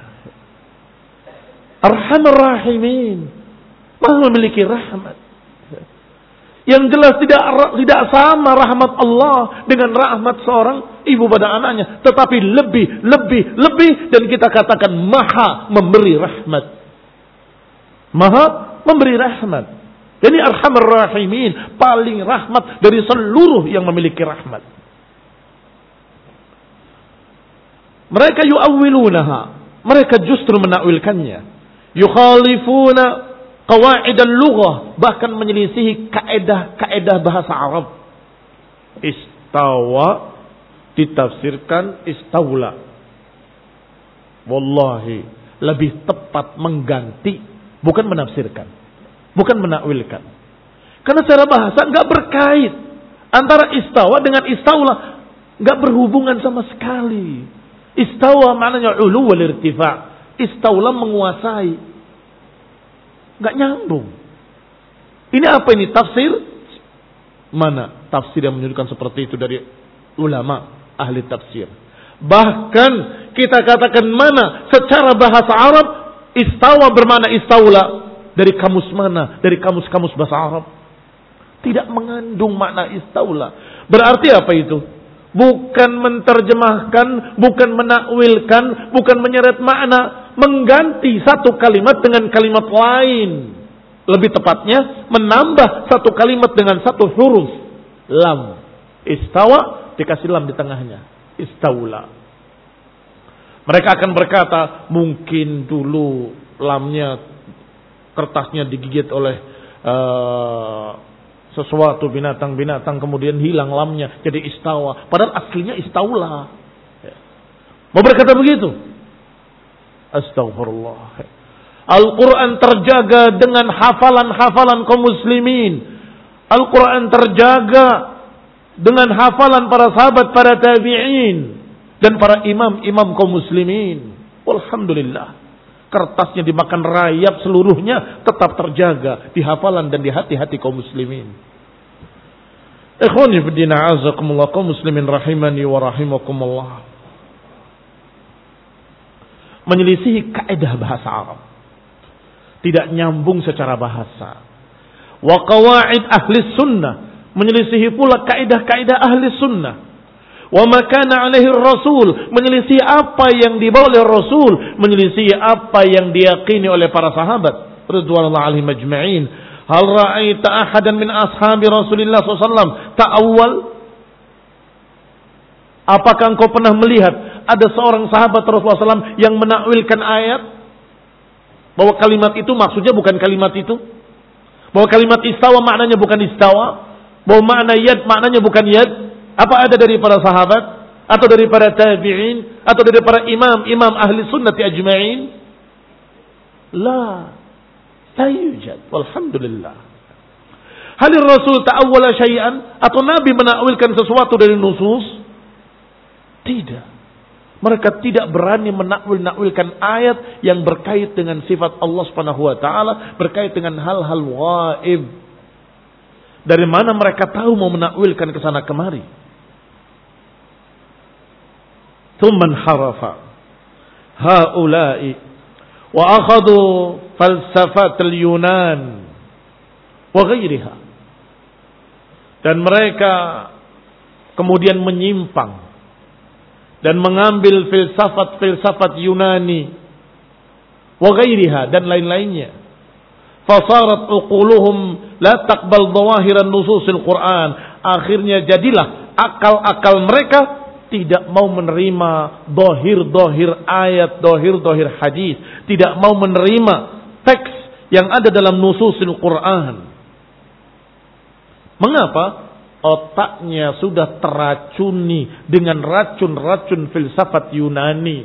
Arhamar Rahimin, Maha memiliki rahmat. Yang jelas tidak tidak sama rahmat Allah dengan rahmat seorang ibu pada anaknya, tetapi lebih, lebih, lebih, dan kita katakan Maha memberi rahmat. Maha memberi rahmat. Jadi Arhamar Rahimin, paling rahmat dari seluruh yang memiliki rahmat. Mereka yu'awwilunaha, mereka justru menakwilkannya. Yukhalifuna qawaid al-lughah, bahkan menyelisihi kaedah-kaedah bahasa Arab. Istawa ditafsirkan istaula. Wallahi, lebih tepat mengganti, bukan menafsirkan, bukan menakwilkan. Karena secara bahasa enggak berkait antara istawa dengan istaula, enggak berhubungan sama sekali. Istawa maknanya ulu wal irtifa', istaula menguasai. Enggak nyambung. Ini apa ini? Tafsir? Mana tafsir yang menunjukkan seperti itu dari ulama ahli tafsir? Bahkan kita katakan mana secara bahasa Arab istawa bermakna istaula, dari kamus mana? Dari kamus-kamus bahasa Arab. Tidak mengandung makna istaula. Berarti apa itu? Bukan menterjemahkan, bukan menakwilkan, bukan menyeret makna, mengganti satu kalimat dengan kalimat lain. Lebih tepatnya menambah satu kalimat dengan satu huruf lam. Istawa dikasih lam di tengahnya, istaula. Mereka akan berkata, mungkin dulu lamnya, kertasnya digigit oleh uh, sesuatu binatang-binatang, kemudian hilang lamnya jadi istawa, padahal aslinya istaula. Mau berkata begitu? Astaghfirullah. Al-Quran terjaga dengan hafalan-hafalan kaum muslimin. Al-Quran terjaga dengan hafalan para sahabat, para tabi'in, dan para imam-imam kaum muslimin. Alhamdulillah. Kertasnya dimakan rayap seluruhnya tetap terjaga di hafalan dan di hati-hati kaum muslimin. Ikhwani fi din, a'azakumullah, kaum muslimin rahimani wa rahimakumullah. Menyelisihi kaidah bahasa Arab, tidak nyambung secara bahasa. Wa qawaid ahli sunnah, menyelisihi pula kaidah-kaidah ahli sunnah. Wa ma kana alaihi rasul, menyelisih apa yang dibawa oleh Rasul, menyelisih apa yang diyakini oleh para sahabat radhiyallahu alaihim ajma'in. Hal ra'aita ahadan min ashabi Rasulillah sallallahu alaihi wasallam ta'awwal? Apakah engkau pernah melihat ada seorang sahabat Rasulullah sallallahu alaihi wasallam yang menakwilkan ayat bahwa kalimat itu maksudnya bukan kalimat itu, bahwa kalimat istawa maknanya bukan istawa, bahwa makna yad maknanya bukan yad? Apa ada dari para sahabat atau dari para tabi'in atau dari para imam-imam ahli sunnati ajma'in? La, la yujad. Walhamdulillah. Halir Rasul ta'awwala syai'an, atau Nabi menakwilkan sesuatu dari nusus? Tidak. Mereka tidak berani menakwil-nakwilkan ayat yang berkait dengan sifat Allah Subhanahu wa taala, berkait dengan hal-hal ghaib. Dari mana mereka tahu mau menakwilkan ke sana kemari? Thumman harafa haula'i wa akhadhu falsafat al-Yunan wa ghairiha. Dan mereka kemudian menyimpang dan mengambil filsafat-filsafat Yunani wa ghairiha dan lain-lainnya. Fasarat uquluhum la taqbal dhawahiran nususil Quran. Akhirnya jadilah akal-akal mereka tidak mau menerima dohir-dohir ayat, dohir-dohir hadis, tidak mau menerima teks yang ada dalam nususil Quran. Mengapa? Otaknya sudah teracuni dengan racun-racun filsafat Yunani.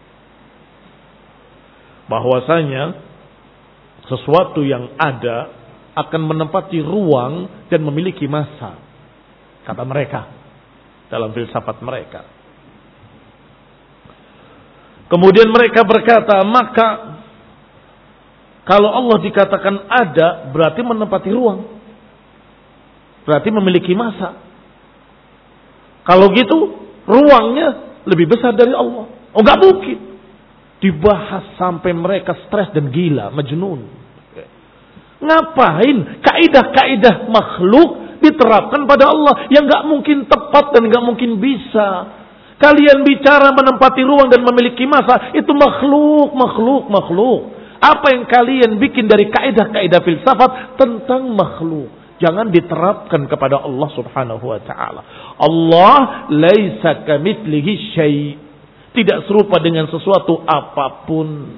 Bahwasanya sesuatu yang ada akan menempati ruang dan memiliki masa, kata mereka dalam filsafat mereka. Kemudian mereka berkata, maka kalau Allah dikatakan ada, berarti menempati ruang. Berarti memiliki masa. Kalau gitu, ruangnya lebih besar dari Allah. Oh, gak mungkin. Dibahas sampai mereka stres dan gila, majnun. Ngapain kaidah-kaidah makhluk diterapkan pada Allah yang gak mungkin tepat dan gak mungkin bisa. Kalian bicara menempati ruang dan memiliki masa, itu makhluk, makhluk, makhluk. Apa yang kalian bikin dari kaidah-kaidah filsafat tentang makhluk, jangan diterapkan kepada Allah Subhanahu wa taala. Allah laisa kamitslihi syai'. Tidak serupa dengan sesuatu apapun.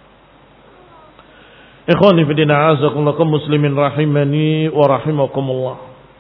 Ikhwani fi din, a'azakumullah, muslimin rahimani wa rahimakumullah.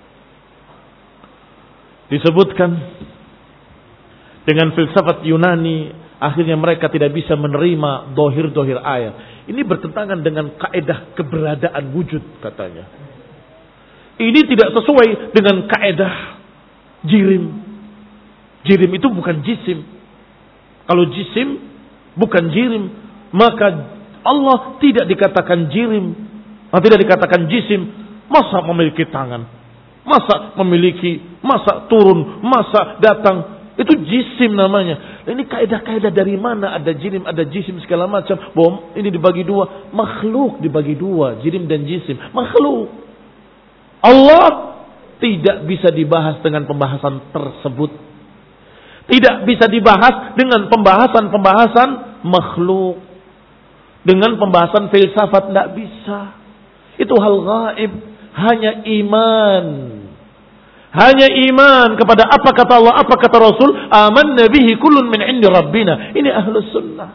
Disebutkan dengan filsafat Yunani, akhirnya mereka tidak bisa menerima dohir-dohir ayat. Ini bertentangan dengan kaidah keberadaan wujud, katanya. Ini tidak sesuai dengan kaidah jirim. Jirim itu bukan jisim. Kalau jisim bukan jirim, maka Allah tidak dikatakan jirim, tidak dikatakan jisim. Masa memiliki tangan, masa memiliki, masa turun, masa datang. Itu jisim namanya. Ini kaidah-kaidah dari mana? Ada jirim, ada jisim, segala macam. Bom, ini dibagi dua. Makhluk dibagi dua. Jirim dan jisim. Makhluk. Allah tidak bisa dibahas dengan pembahasan tersebut. Tidak bisa dibahas dengan pembahasan-pembahasan makhluk. Dengan pembahasan filsafat. Tidak bisa. Itu hal gaib. Hanya iman. Hanya iman kepada apa kata Allah, apa kata Rasul. Amanna bihi kullun min indi rabbina. Ini ahlus sunnah.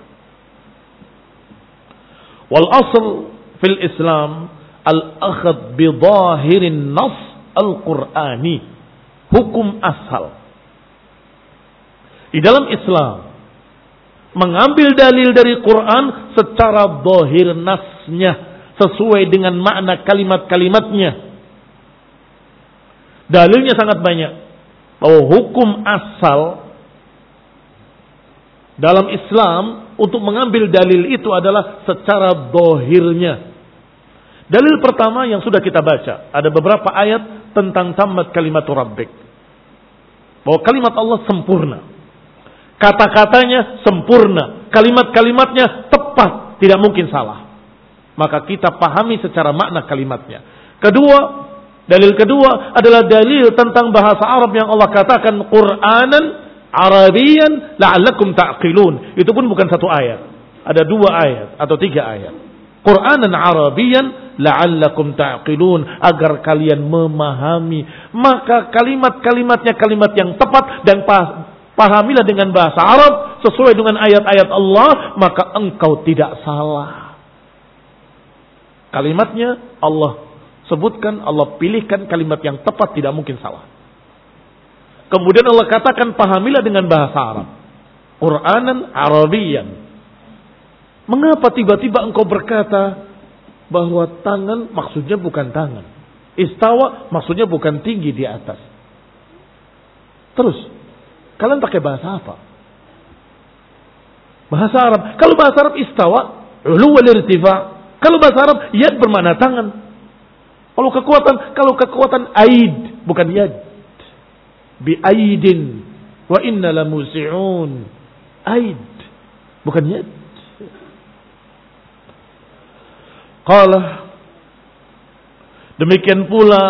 Wal asl fil Islam al-akhad bi zahirin nas al-Qur'ani. Hukum asal di dalam Islam, mengambil dalil dari Quran secara zahir nasnya, sesuai dengan makna kalimat-kalimatnya. Dalilnya sangat banyak bahwa hukum asal dalam Islam untuk mengambil dalil itu adalah secara zahirnya. Dalil pertama yang sudah kita baca, ada beberapa ayat tentang tamat kalimat rabbik. Bahwa kalimat Allah sempurna. Kata-katanya sempurna, kalimat-kalimatnya tepat, tidak mungkin salah. Maka kita pahami secara makna kalimatnya. Kedua, dalil kedua adalah dalil tentang bahasa Arab yang Allah katakan Qur'anan Arabiyan la'allakum ta'qilun. Itu pun bukan satu ayat. Ada dua ayat atau tiga ayat. Qur'anan Arabiyan la'allakum ta'qilun, agar kalian memahami. Maka kalimat-kalimatnya kalimat yang tepat, dan pahamilah dengan bahasa Arab sesuai dengan ayat-ayat Allah, maka engkau tidak salah. Kalimatnya Allah sebutkan, Allah pilihkan kalimat yang tepat, tidak mungkin salah. Kemudian Allah katakan pahamilah dengan bahasa Arab. Qur'anan Arabiyan. Mengapa tiba-tiba engkau berkata bahwa tangan maksudnya bukan tangan? Istawa maksudnya bukan tinggi di atas. Terus, kalian pakai bahasa apa? Bahasa Arab. Kalau bahasa Arab istawa, ulu wal irtifa. Kalau bahasa Arab yad bermakna tangan. Kalau kekuatan, kalau kekuatan aid, bukan yad. Bi aidin wa inna lamusi'un. Aid, bukan yad. Qala, demikian pula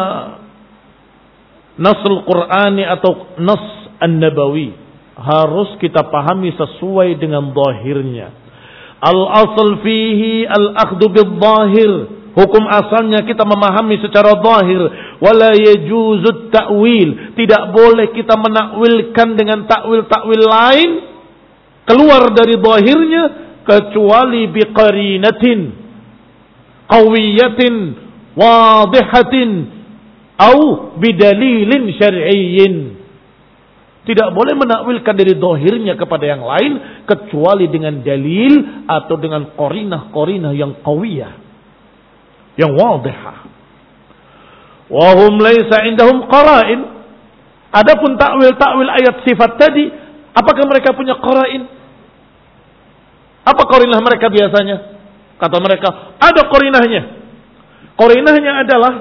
nasul Qur'ani atau nas an-nabawi harus kita pahami sesuai dengan zahirnya. Al-asl fihi al-akhdhu bil-zahir. Hukum asalnya kita memahami secara zahir. Wala yajuzut ta'wil. Tidak boleh kita menakwilkan dengan takwil-takwil lain keluar dari zahirnya, kecuali biqarinatin qawiyatin wadihatin au bidalilin syar'iyyin. Tidak boleh menakwilkan dari zahirnya kepada yang lain kecuali dengan dalil atau dengan qarinah-qarinah yang qawiyah, yang wadihah. Wa hum laisa indahum qara'in. Adapun takwil-takwil ayat sifat tadi, apakah mereka punya qara'in? Apa qarinah mereka biasanya? Kata mereka, ada qarinahnya. Qarinahnya adalah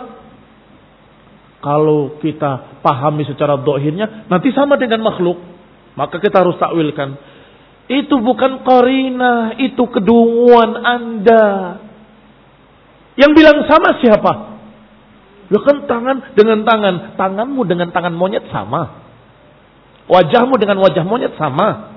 kalau kita pahami secara dhahirnya nanti sama dengan makhluk, maka kita harus takwilkan. Itu bukan qarinah, itu kedunguan Anda. Yang bilang sama siapa? Ya kan tangan dengan tangan, tanganmu dengan tangan monyet sama. Wajahmu dengan wajah monyet sama.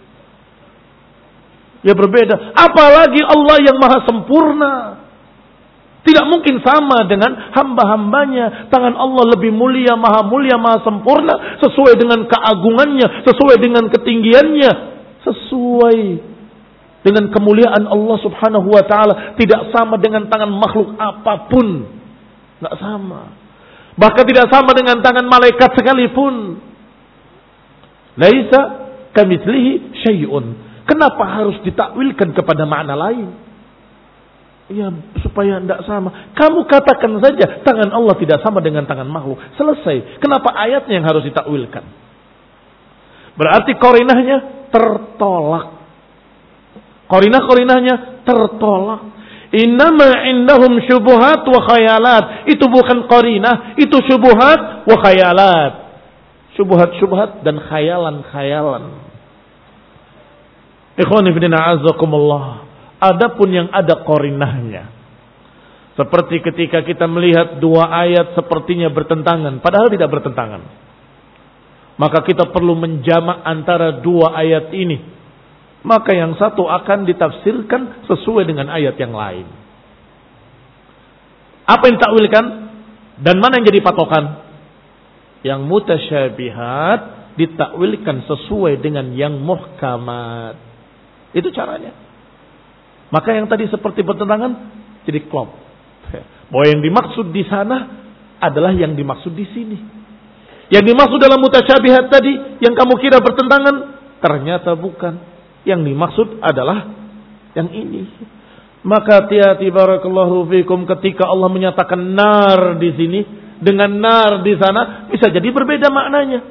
Ya berbeda. Apalagi Allah yang maha sempurna. Tidak mungkin sama dengan hamba-hambanya. Tangan Allah lebih mulia, maha mulia, maha sempurna. Sesuai dengan keagungannya. Sesuai dengan ketinggiannya. Sesuai dengan kemuliaan Allah subhanahu wa ta'ala. Tidak sama dengan tangan makhluk apapun. Tidak sama. Bahkan tidak sama dengan tangan malaikat sekalipun. Laisa kamitslihi syai'un. Kenapa harus ditakwilkan kepada makna lain? Ya, supaya tidak sama. Kamu katakan saja tangan Allah tidak sama dengan tangan makhluk. Selesai. Kenapa ayatnya yang harus ditakwilkan? Berarti qarinahnya tertolak. Qarinah-qarinahnya tertolak. Innama indahum syubuhat wa khayalat. Itu bukan qarinah, itu syubuhat wa khayalat. Syubuhat-syubuhat dan khayalan-khayalan. Ikhwani fillah azakumullah. Adapun yang ada qarinahnya, seperti ketika kita melihat dua ayat sepertinya bertentangan, padahal tidak bertentangan, maka kita perlu menjamak antara dua ayat ini. Maka yang satu akan ditafsirkan sesuai dengan ayat yang lain. Apa yang ditakwilkan dan mana yang jadi patokan? Yang mutasyabihat ditakwilkan sesuai dengan yang muhkamat. Itu caranya. Maka yang tadi seperti bertentangan jadi klop. Bahwa yang dimaksud di sana adalah yang dimaksud di sini. Yang dimaksud dalam mutasyabihat tadi yang kamu kira bertentangan ternyata bukan. Yang dimaksud adalah yang ini. Maka hati-hati barakallahu fikum ketika Allah menyatakan nar di sini dengan nar di sana bisa jadi berbeda maknanya.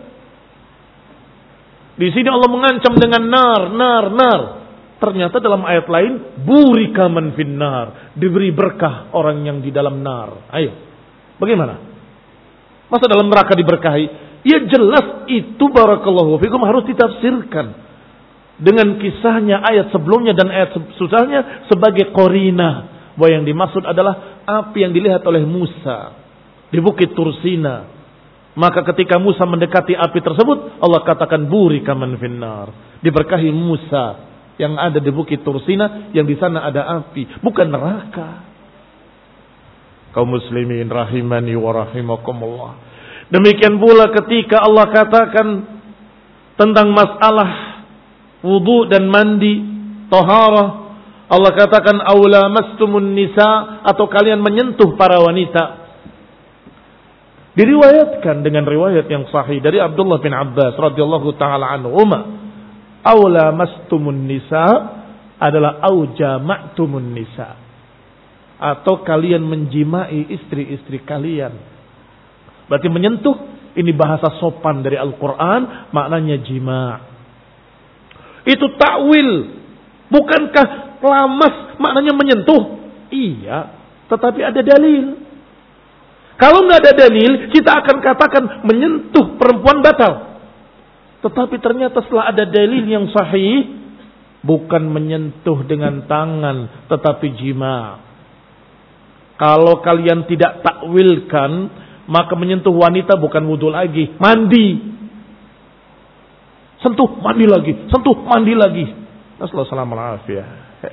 Di sini Allah mengancam dengan nar, nar, nar. Ternyata dalam ayat lain burika man finnar, diberi berkah orang yang di dalam nar. Ayo, bagaimana? Masa dalam neraka diberkahi? Ya jelas itu barakallahu fikum harus ditafsirkan dengan kisahnya ayat sebelumnya dan ayat susahnya sebagai qarinah. Bahwa yang dimaksud adalah api yang dilihat oleh Musa di Bukit Tursina. Maka ketika Musa mendekati api tersebut, Allah katakan burika man finnar, diberkahi Musa yang ada di Bukit Tursina, yang di sana ada api, bukan neraka. Kaum muslimin rahimani wa rahimakumullah. Demikian pula ketika Allah katakan tentang masalah wudu dan mandi, taharah, Allah katakan aula mastumun nisa, atau kalian menyentuh para wanita. Diriwayatkan dengan riwayat yang sahih dari Abdullah bin Abbas radhiyallahu taala anhuma, aula mastumun nisa adalah au jama'tumun nisa, atau kalian menjimai istri-istri kalian. Berarti menyentuh ini bahasa sopan dari Al-Qur'an, maknanya jima'. Itu takwil. Bukankah lamas maknanya menyentuh? Iya, tetapi ada dalil. Kalau nggak ada dalil, kita akan katakan menyentuh perempuan batal. Tetapi ternyata setelah ada dalil yang sahih, bukan menyentuh dengan tangan, tetapi jima'. Kalau kalian tidak takwilkan, maka menyentuh wanita bukan wudu lagi, mandi. Sentuh, mandi lagi, sentuh, mandi lagi. Nasallallahu alaihi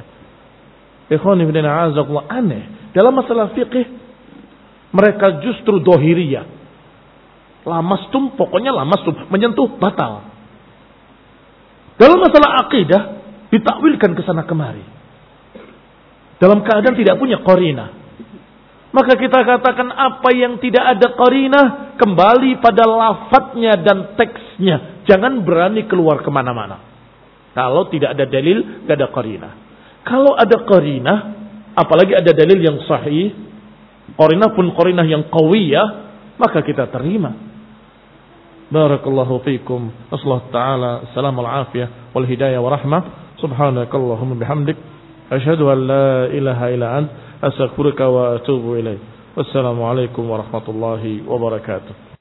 wasallam. Aneh. Dalam masalah fikih, mereka justru dohiriyah. Lamastum, pokoknya lamastum, menyentuh batal. Dalam masalah akidah ditakwilkan ke sana kemari. Dalam keadaan tidak punya qarinah. Maka kita katakan apa yang tidak ada qarinah kembali pada lafadznya dan teksnya. Jangan berani keluar kemana-mana. Kalau tidak ada dalil, tidak ada qarinah. Kalau ada qarinah, apalagi ada dalil yang sahih, qarinah pun qarinah yang qawiyah, maka kita terima. Barakallahu fiikum. Nasallahu ta'ala salamul afiyah wal hidayah wa rahmah. Subhanakallahumma bihamdik asyhadu an la ilaha illa ant astaghfiruka wa atubu ilaik. Wassalamualaikum warahmatullahi wabarakatuh.